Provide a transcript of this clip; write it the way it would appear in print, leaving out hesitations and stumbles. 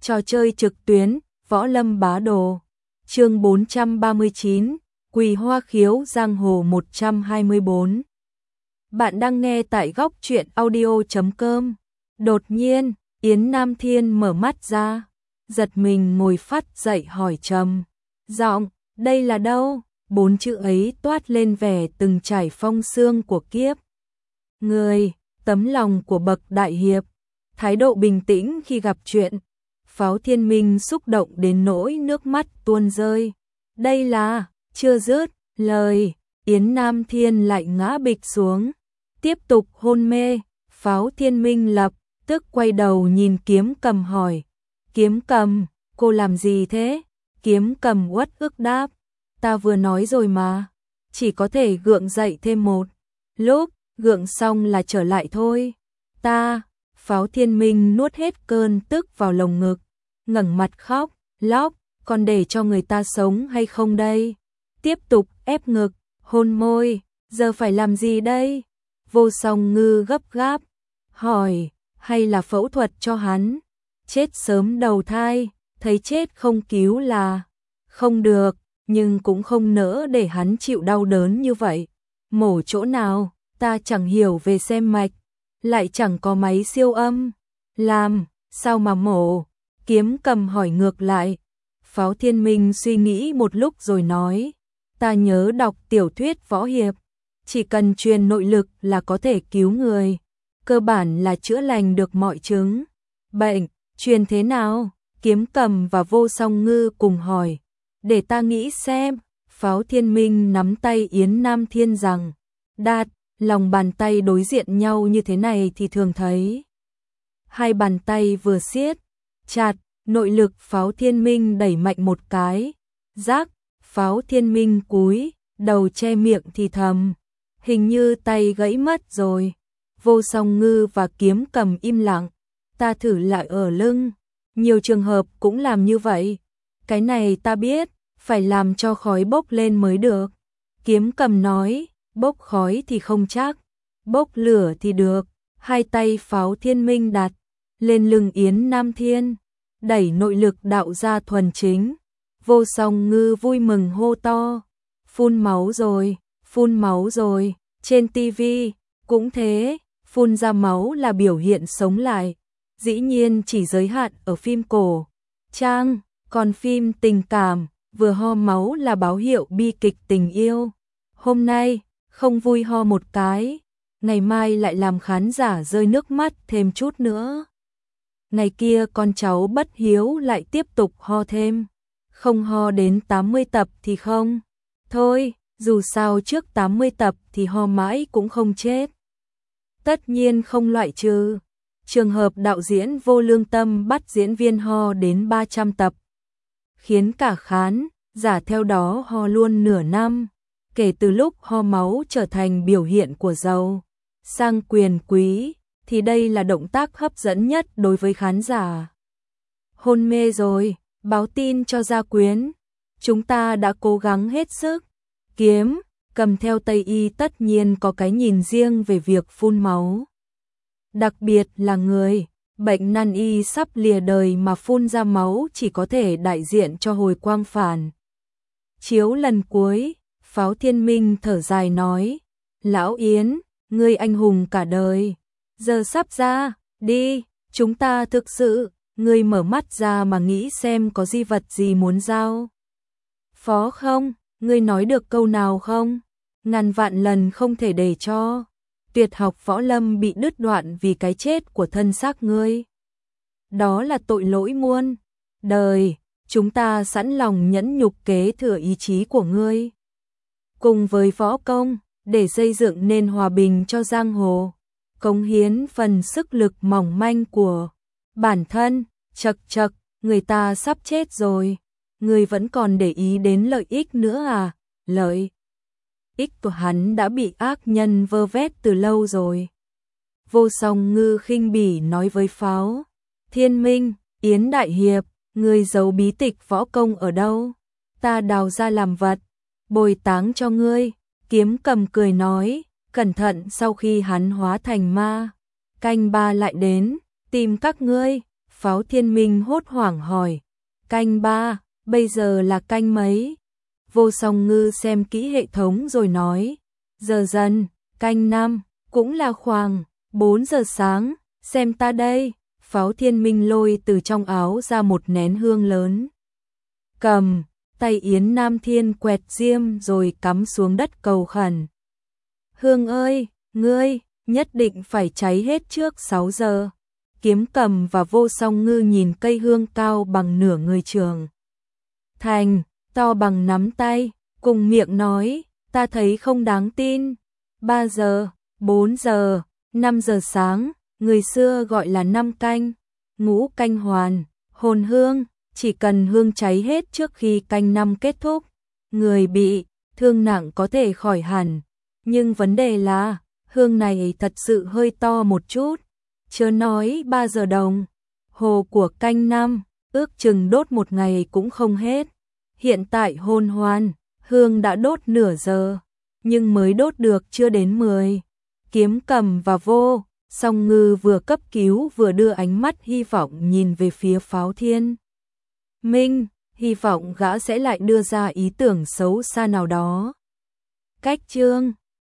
Trò chơi trực tuyến, Võ Lâm Bá Đồ. Chương 439, Quỳ Hoa Khiếu Giang Hồ 124. Bạn đang nghe tại góc truyện audio.com. Đột nhiên, Yến Nam Thiên mở mắt ra, giật mình ngồi phắt dậy hỏi trầm giọng, đây là đâu? Bốn chữ ấy toát lên vẻ từng trải phong sương của kiếp người, tấm lòng của bậc đại hiệp, thái độ bình tĩnh khi gặp chuyện. Pháo Thiên Minh xúc động đến nỗi nước mắt tuôn rơi. Đây là, chưa dứt lời, Yến Nam Thiên lại ngã bịch xuống, tiếp tục hôn mê. Pháo Thiên Minh lập tức quay đầu nhìn Kiếm Cầm hỏi, Kiếm Cầm, cô làm gì thế? Kiếm Cầm uất ức đáp, ta vừa nói rồi mà, chỉ có thể gượng dậy thêm một lúc, gượng xong là trở lại thôi. Pháo Thiên Minh nuốt hết cơn tức vào lồng ngực, ngẩng mặt khóc lóc, còn để cho người ta sống hay không đây? Tiếp tục ép ngực, hôn môi, giờ phải làm gì đây? Vô Song Ngư gấp gáp hỏi, hay là phẫu thuật cho hắn? Chết sớm đầu thai, thấy chết không cứu là không được, nhưng cũng không nỡ để hắn chịu đau đớn như vậy. Mổ chỗ nào? Ta chẳng hiểu về xem mạch, lại chẳng có máy siêu âm. Làm sao mà mổ? Kiếm Cầm hỏi ngược lại. Pháo Thiên Minh suy nghĩ một lúc rồi nói, ta nhớ đọc tiểu thuyết võ hiệp, chỉ cần truyền nội lực là có thể cứu người, cơ bản là chữa lành được mọi chứng bệnh. Truyền thế nào? Kiếm Cầm và Vô Song Ngư cùng hỏi. Để ta nghĩ xem. Pháo Thiên Minh nắm tay Yến Nam Thiên rằng, đạt, lòng bàn tay đối diện nhau như thế này thì thường thấy. Hai bàn tay vừa siết chặt, nội lực Pháo Thiên Minh đẩy mạnh một cái, rắc. Pháo Thiên Minh cúi đầu che miệng thì thầm, hình như tay gãy mất rồi. Vô Song Ngư và Kiếm Cầm im lặng. Ta thử lại ở lưng, nhiều trường hợp cũng làm như vậy. Cái này ta biết, phải làm cho khói bốc lên mới được. Kiếm Cầm nói, bốc khói thì không chắc, bốc lửa thì được. Hai tay Pháo Thiên Minh đặt lên lưng Yến Nam Thiên, đẩy nội lực đạo ra thuần chính. Vô Song Ngư vui mừng hô to, phun máu rồi, phun máu rồi. Trên tivi cũng thế, phun ra máu là biểu hiện sống lại, dĩ nhiên chỉ giới hạn ở phim cổ trang, còn phim tình cảm, vừa ho máu là báo hiệu bi kịch tình yêu. Hôm nay không vui ho một cái, ngày mai lại làm khán giả rơi nước mắt thêm chút nữa. Ngày kia con cháu bất hiếu lại tiếp tục ho thêm, không ho đến 80 tập thì không. Thôi, dù sao trước 80 tập thì ho mãi cũng không chết. Tất nhiên không loại trừ trường hợp đạo diễn vô lương tâm bắt diễn viên ho đến 300 tập, khiến cả khán giả theo đó ho luôn nửa năm. Kể từ lúc ho máu trở thành biểu hiện của giàu sang quyền quý, thì đây là động tác hấp dẫn nhất đối với khán giả. Hôn mê rồi, báo tin cho gia quyến, chúng ta đã cố gắng hết sức. Kiếm Cầm theo Tây y tất nhiên có cái nhìn riêng về việc phun máu. Đặc biệt là người bệnh nan y sắp lìa đời mà phun ra máu chỉ có thể đại diện cho hồi quang phản chiếu lần cuối. Pháo Thiên Minh thở dài nói, Lão Yến, ngươi anh hùng cả đời, giờ sắp ra đi, chúng ta thực sự, ngươi mở mắt ra mà nghĩ xem có di vật gì muốn giao phó không? Ngươi nói được câu nào không? Ngàn vạn lần không thể để cho tuyệt học võ lâm bị đứt đoạn vì cái chết của thân xác ngươi. Đó là tội lỗi muôn đời, chúng ta sẵn lòng nhẫn nhục kế thừa ý chí của ngươi, cùng với võ công, để xây dựng nên hòa bình cho giang hồ, cống hiến phần sức lực mỏng manh của bản thân. Chậc chậc, người ta sắp chết rồi, ngươi vẫn còn để ý đến lợi ích nữa à? Lợi ích của hắn đã bị ác nhân vơ vét từ lâu rồi. Vô Song Ngư khinh bỉ nói với Pháo Thiên Minh, Yến Đại Hiệp, ngươi giấu bí tịch võ công ở đâu? Ta đào ra làm vật, bồi táng cho ngươi. Kiếm Cầm cười nói, cẩn thận sau khi hắn hóa thành ma, canh ba lại đến tìm các ngươi. Pháo Thiên Minh hốt hoảng hỏi, canh 3, bây giờ là canh mấy? Vô Song Ngư xem kỹ hệ thống rồi nói, giờ dần, canh 5, cũng là khoảng 4 giờ sáng, xem ta đây. Pháo Thiên Minh lôi từ trong áo ra một nén hương lớn. Cầm, tay Yến Nam Thiên quẹt diêm rồi cắm xuống đất cầu khẩn. Hương ơi, ngươi, nhất định phải cháy hết trước 6 giờ. Kiếm Cầm và Vô Song Ngư nhìn cây hương cao bằng nửa người trường thành, to bằng nắm tay, cùng miệng nói, ta thấy không đáng tin. 3 giờ, 4 giờ, 5 giờ sáng, người xưa gọi là 5 canh, ngũ canh hoàn, hồn hương, chỉ cần hương cháy hết trước khi canh 5 kết thúc, người bị thương nặng có thể khỏi hẳn. Nhưng vấn đề là, hương này thật sự hơi to một chút, chớ nói 3 giờ đồng hồ của canh 5, ước chừng đốt một ngày cũng không hết. Hiện tại hôn hoan, hương đã đốt nửa giờ, nhưng mới đốt được chưa đến 10. Kiếm Cầm và Vô Song Ngư vừa cấp cứu vừa đưa ánh mắt hy vọng nhìn về phía Pháo Thiên Minh, hy vọng gã sẽ lại đưa ra ý tưởng xấu xa nào đó. Cách chương